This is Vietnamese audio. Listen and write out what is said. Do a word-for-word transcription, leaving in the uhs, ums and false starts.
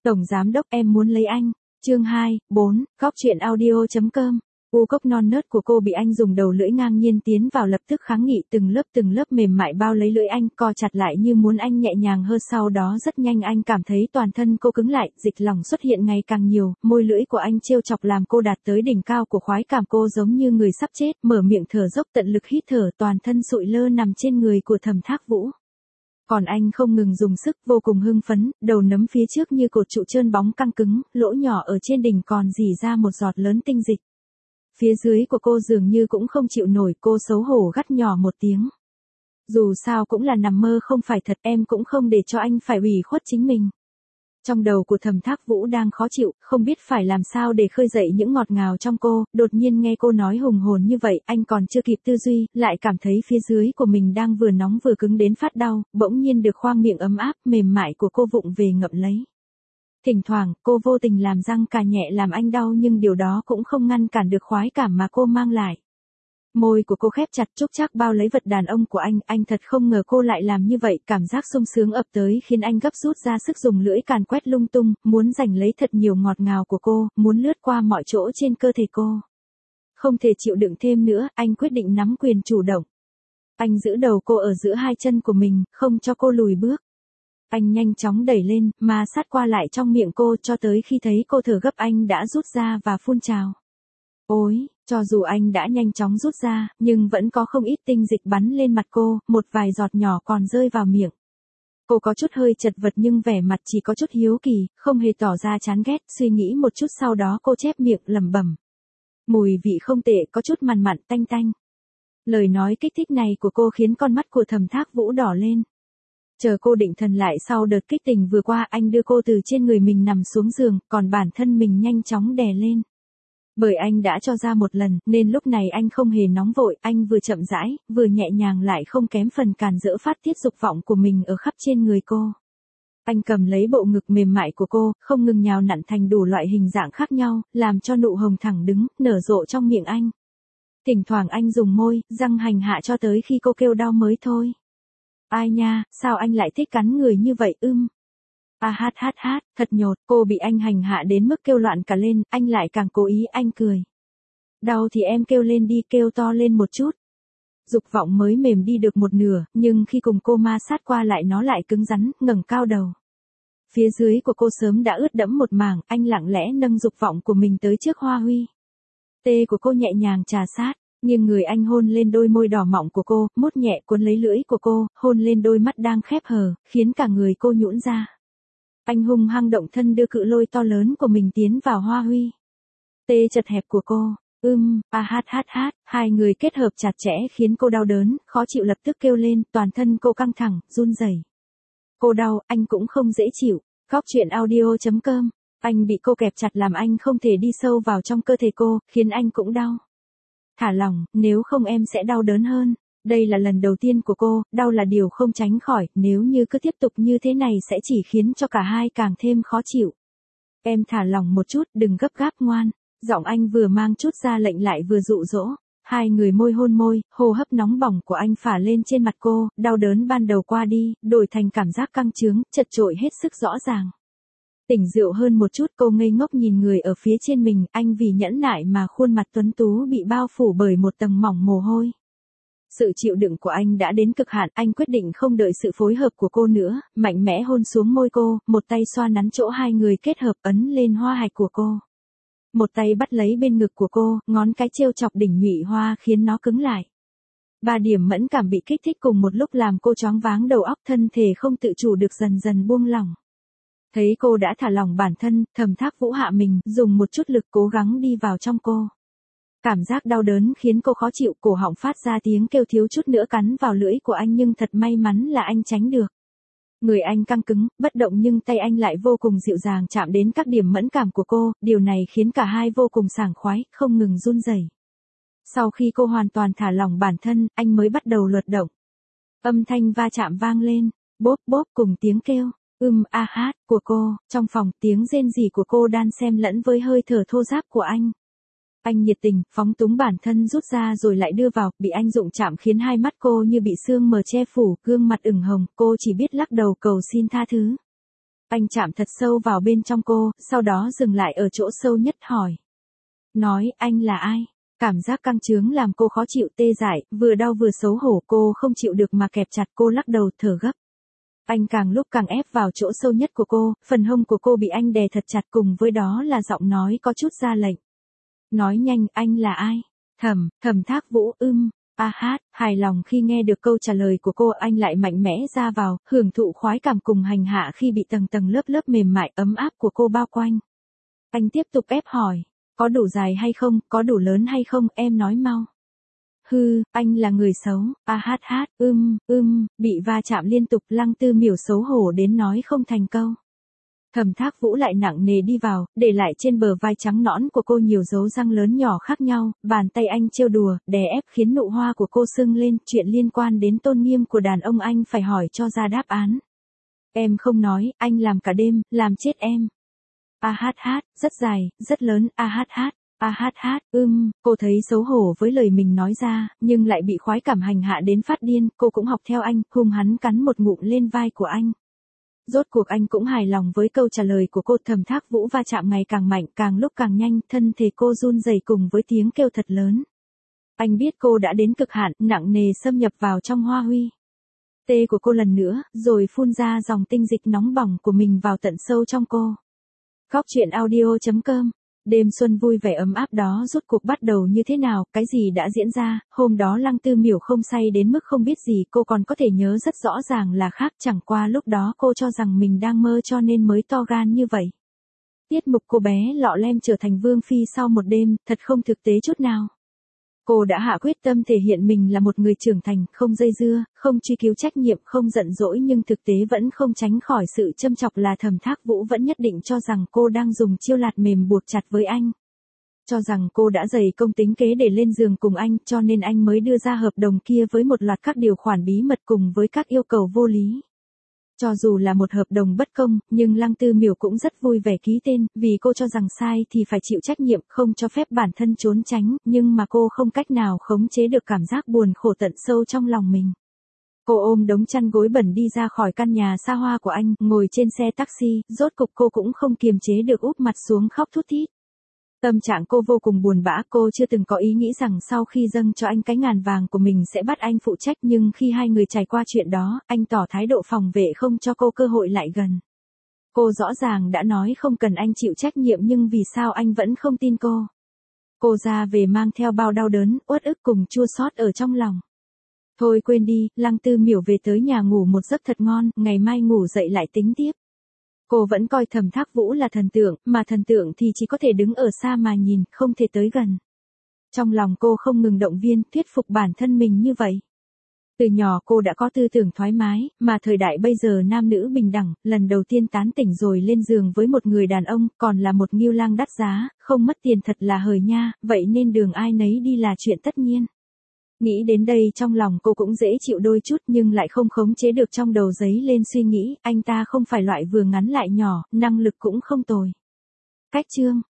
Tổng giám đốc em muốn lấy anh. Chương hai, bốn, góc truyện audio chấm com. U cốc non nớt của cô bị anh dùng đầu lưỡi ngang nhiên tiến vào lập tức kháng nghị, từng lớp từng lớp mềm mại bao lấy lưỡi anh, co chặt lại như muốn anh nhẹ nhàng hơn. Sau đó rất nhanh anh cảm thấy toàn thân cô cứng lại, dịch lỏng xuất hiện ngày càng nhiều, môi lưỡi của anh trêu chọc làm cô đạt tới đỉnh cao của khoái cảm. Cô giống như người sắp chết, mở miệng thở dốc tận lực hít thở, toàn thân sụi lơ nằm trên người của Thẩm Thác Vũ. Còn anh không ngừng dùng sức, vô cùng hưng phấn, đầu nấm phía trước như cột trụ trơn bóng căng cứng, lỗ nhỏ ở trên đỉnh còn rỉ ra một giọt lớn tinh dịch. Phía dưới của cô dường như cũng không chịu nổi, cô xấu hổ gắt nhỏ một tiếng. Dù sao cũng là nằm mơ không phải thật, em cũng không để cho anh phải ủy khuất chính mình. Trong đầu của Thẩm Thác Vũ đang khó chịu, không biết phải làm sao để khơi dậy những ngọt ngào trong cô, đột nhiên nghe cô nói hùng hồn như vậy, anh còn chưa kịp tư duy, lại cảm thấy phía dưới của mình đang vừa nóng vừa cứng đến phát đau, bỗng nhiên được khoang miệng ấm áp, mềm mại của cô vụng về ngậm lấy. Thỉnh thoảng, cô vô tình làm răng cà nhẹ làm anh đau nhưng điều đó cũng không ngăn cản được khoái cảm mà cô mang lại. Môi của cô khép chặt chúc chắc bao lấy vật đàn ông của anh, anh thật không ngờ cô lại làm như vậy, cảm giác sung sướng ập tới khiến anh gấp rút ra sức dùng lưỡi càn quét lung tung, muốn giành lấy thật nhiều ngọt ngào của cô, muốn lướt qua mọi chỗ trên cơ thể cô. Không thể chịu đựng thêm nữa, anh quyết định nắm quyền chủ động. Anh giữ đầu cô ở giữa hai chân của mình, không cho cô lùi bước. Anh nhanh chóng đẩy lên, mà sát qua lại trong miệng cô cho tới khi thấy cô thở gấp anh đã rút ra và phun trào. Ôi, cho dù anh đã nhanh chóng rút ra, nhưng vẫn có không ít tinh dịch bắn lên mặt cô, một vài giọt nhỏ còn rơi vào miệng. Cô có chút hơi chật vật nhưng vẻ mặt chỉ có chút hiếu kỳ, không hề tỏ ra chán ghét, suy nghĩ một chút sau đó cô chép miệng lẩm bẩm. Mùi vị không tệ, có chút mặn mặn tanh tanh. Lời nói kích thích này của cô khiến con mắt của Thẩm Thác Vũ đỏ lên. Chờ cô định thần lại sau đợt kích tình vừa qua, anh đưa cô từ trên người mình nằm xuống giường, còn bản thân mình nhanh chóng đè lên. Bởi anh đã cho ra một lần, nên lúc này anh không hề nóng vội, anh vừa chậm rãi, vừa nhẹ nhàng lại không kém phần càn rỡ phát tiết dục vọng của mình ở khắp trên người cô. Anh cầm lấy bộ ngực mềm mại của cô, không ngừng nhào nặn thành đủ loại hình dạng khác nhau, làm cho nụ hồng thẳng đứng, nở rộ trong miệng anh. Thỉnh thoảng anh dùng môi, răng hành hạ cho tới khi cô kêu đau mới thôi. Ai nha, sao anh lại thích cắn người như vậy ưm? À hát hát hát, thật nhột, cô bị anh hành hạ đến mức kêu loạn cả lên, anh lại càng cố ý, anh cười. Đau thì em kêu lên đi, kêu to lên một chút. Dục vọng mới mềm đi được một nửa, nhưng khi cùng cô ma sát qua lại nó lại cứng rắn, ngẩng cao đầu. Phía dưới của cô sớm đã ướt đẫm một mảng, anh lặng lẽ nâng dục vọng của mình tới trước Hoa Huy. Tê của cô nhẹ nhàng trà sát. Nhưng người anh hôn lên đôi môi đỏ mọng của cô, mút nhẹ cuốn lấy lưỡi của cô, hôn lên đôi mắt đang khép hờ, khiến cả người cô nhũn ra. Anh hung hăng động thân đưa cự lôi to lớn của mình tiến vào Hoa Huy. Tê chật hẹp của cô, ưm, a hát hát hát, hai người kết hợp chặt chẽ khiến cô đau đớn, khó chịu lập tức kêu lên, toàn thân cô căng thẳng, run rẩy. Cô đau, anh cũng không dễ chịu. Góc truyện audio chấm com. Anh bị cô kẹp chặt làm anh không thể đi sâu vào trong cơ thể cô, khiến anh cũng đau. Thả lỏng, nếu không em sẽ đau đớn hơn. Đây là lần đầu tiên của cô, đau là điều không tránh khỏi, nếu như cứ tiếp tục như thế này sẽ chỉ khiến cho cả hai càng thêm khó chịu. Em thả lỏng một chút, đừng gấp gáp ngoan. Giọng anh vừa mang chút ra lệnh lại vừa dụ dỗ. Hai người môi hôn môi, hô hấp nóng bỏng của anh phả lên trên mặt cô, đau đớn ban đầu qua đi, đổi thành cảm giác căng trướng, chật chội hết sức rõ ràng. Tỉnh rượu hơn một chút, cô ngây ngốc nhìn người ở phía trên mình, anh vì nhẫn nại mà khuôn mặt tuấn tú bị bao phủ bởi một tầng mỏng mồ hôi. Sự chịu đựng của anh đã đến cực hạn, anh quyết định không đợi sự phối hợp của cô nữa, mạnh mẽ hôn xuống môi cô, một tay xoa nắn chỗ hai người kết hợp ấn lên hoa hạch của cô. Một tay bắt lấy bên ngực của cô, ngón cái trêu chọc đỉnh nhụy hoa khiến nó cứng lại. Ba điểm mẫn cảm bị kích thích cùng một lúc làm cô choáng váng đầu óc, thân thể không tự chủ được dần dần buông lỏng. Thấy cô đã thả lỏng bản thân, Thẩm Thác Vũ hạ mình, dùng một chút lực cố gắng đi vào trong cô. Cảm giác đau đớn khiến cô khó chịu, cổ họng phát ra tiếng kêu thiếu chút nữa cắn vào lưỡi của anh nhưng thật may mắn là anh tránh được. Người anh căng cứng, bất động nhưng tay anh lại vô cùng dịu dàng chạm đến các điểm mẫn cảm của cô, điều này khiến cả hai vô cùng sảng khoái, không ngừng run rẩy. Sau khi cô hoàn toàn thả lỏng bản thân, anh mới bắt đầu luật động. Âm thanh va chạm vang lên, bốp bốp cùng tiếng kêu. Ưm a hát của cô, trong phòng tiếng rên rỉ của cô đan xen lẫn với hơi thở thô ráp của anh. Anh nhiệt tình, phóng túng bản thân rút ra rồi lại đưa vào, bị anh dụng chạm khiến hai mắt cô như bị sương mờ che phủ, gương mặt ửng hồng, cô chỉ biết lắc đầu cầu xin tha thứ. Anh chạm thật sâu vào bên trong cô, sau đó dừng lại ở chỗ sâu nhất hỏi. Nói, anh là ai? Cảm giác căng trướng làm cô khó chịu tê dại, vừa đau vừa xấu hổ, cô không chịu được mà kẹp chặt, cô lắc đầu thở gấp. Anh càng lúc càng ép vào chỗ sâu nhất của cô, phần hông của cô bị anh đè thật chặt, cùng với đó là giọng nói có chút ra lệnh. Nói nhanh, anh là ai? Thẩm, Thẩm Thác Vũ, ưm, a hát, hài lòng khi nghe được câu trả lời của cô, anh lại mạnh mẽ ra vào, hưởng thụ khoái cảm cùng hành hạ khi bị tầng tầng lớp lớp mềm mại ấm áp của cô bao quanh. Anh tiếp tục ép hỏi, có đủ dài hay không, có đủ lớn hay không, em nói mau. Hư, anh là người xấu, a hát hát, ưm, ưm, bị va chạm liên tục, Lăng Tư Miểu xấu hổ đến nói không thành câu. Thẩm Thác Vũ lại nặng nề đi vào, để lại trên bờ vai trắng nõn của cô nhiều dấu răng lớn nhỏ khác nhau, bàn tay anh trêu đùa, đè ép khiến nụ hoa của cô sưng lên, chuyện liên quan đến tôn nghiêm của đàn ông anh phải hỏi cho ra đáp án. Em không nói, anh làm cả đêm, làm chết em. A hát hát, rất dài, rất lớn, a hát hát. A hát hát, ưm, cô thấy xấu hổ với lời mình nói ra, nhưng lại bị khoái cảm hành hạ đến phát điên, cô cũng học theo anh, hung hắn cắn một ngụm lên vai của anh. Rốt cuộc anh cũng hài lòng với câu trả lời của cô. Thẩm Thác Vũ va chạm ngày càng mạnh, càng lúc càng nhanh, thân thể cô run rẩy cùng với tiếng kêu thật lớn. Anh biết cô đã đến cực hạn, nặng nề xâm nhập vào trong hoa huy. Tê của cô lần nữa, rồi phun ra dòng tinh dịch nóng bỏng của mình vào tận sâu trong cô. Góc truyện audio chấm com. Đêm xuân vui vẻ ấm áp đó rốt cuộc bắt đầu như thế nào, cái gì đã diễn ra, hôm đó Lăng Tư Miểu không say đến mức không biết gì, cô còn có thể nhớ rất rõ ràng là khác, chẳng qua lúc đó cô cho rằng mình đang mơ cho nên mới to gan như vậy. Tiết mục cô bé lọ lem trở thành vương phi sau một đêm, thật không thực tế chút nào. Cô đã hạ quyết tâm thể hiện mình là một người trưởng thành, không dây dưa, không truy cứu trách nhiệm, không giận dỗi, nhưng thực tế vẫn không tránh khỏi sự châm chọc là Thẩm Thác Vũ vẫn nhất định cho rằng cô đang dùng chiêu lạt mềm buộc chặt với anh. Cho rằng cô đã dày công tính kế để lên giường cùng anh, cho nên anh mới đưa ra hợp đồng kia với một loạt các điều khoản bí mật cùng với các yêu cầu vô lý. Cho dù là một hợp đồng bất công, nhưng Lăng Tư Miểu cũng rất vui vẻ ký tên, vì cô cho rằng sai thì phải chịu trách nhiệm, không cho phép bản thân trốn tránh, nhưng mà cô không cách nào khống chế được cảm giác buồn khổ tận sâu trong lòng mình. Cô ôm đống chăn gối bẩn đi ra khỏi căn nhà xa hoa của anh, ngồi trên xe taxi, rốt cục cô cũng không kiềm chế được úp mặt xuống khóc thút thít. Tâm trạng cô vô cùng buồn bã, cô chưa từng có ý nghĩ rằng sau khi dâng cho anh cái ngàn vàng của mình sẽ bắt anh phụ trách, nhưng khi hai người trải qua chuyện đó, anh tỏ thái độ phòng vệ không cho cô cơ hội lại gần. Cô rõ ràng đã nói không cần anh chịu trách nhiệm nhưng vì sao anh vẫn không tin cô. Cô ra về mang theo bao đau đớn, uất ức cùng chua xót ở trong lòng. Thôi quên đi, Lăng Tư Miểu về tới nhà ngủ một giấc thật ngon, ngày mai ngủ dậy lại tính tiếp. Cô vẫn coi Thẩm Thác Vũ là thần tượng, mà thần tượng thì chỉ có thể đứng ở xa mà nhìn, không thể tới gần. Trong lòng cô không ngừng động viên, thuyết phục bản thân mình như vậy. Từ nhỏ cô đã có tư tưởng thoải mái, mà thời đại bây giờ nam nữ bình đẳng, lần đầu tiên tán tỉnh rồi lên giường với một người đàn ông, còn là một ngưu lang đắt giá, không mất tiền thật là hời nha, vậy nên đường ai nấy đi là chuyện tất nhiên. Nghĩ đến đây trong lòng cô cũng dễ chịu đôi chút nhưng lại không khống chế được trong đầu giấy lên suy nghĩ, anh ta không phải loại vừa ngắn lại nhỏ, năng lực cũng không tồi. Cách chương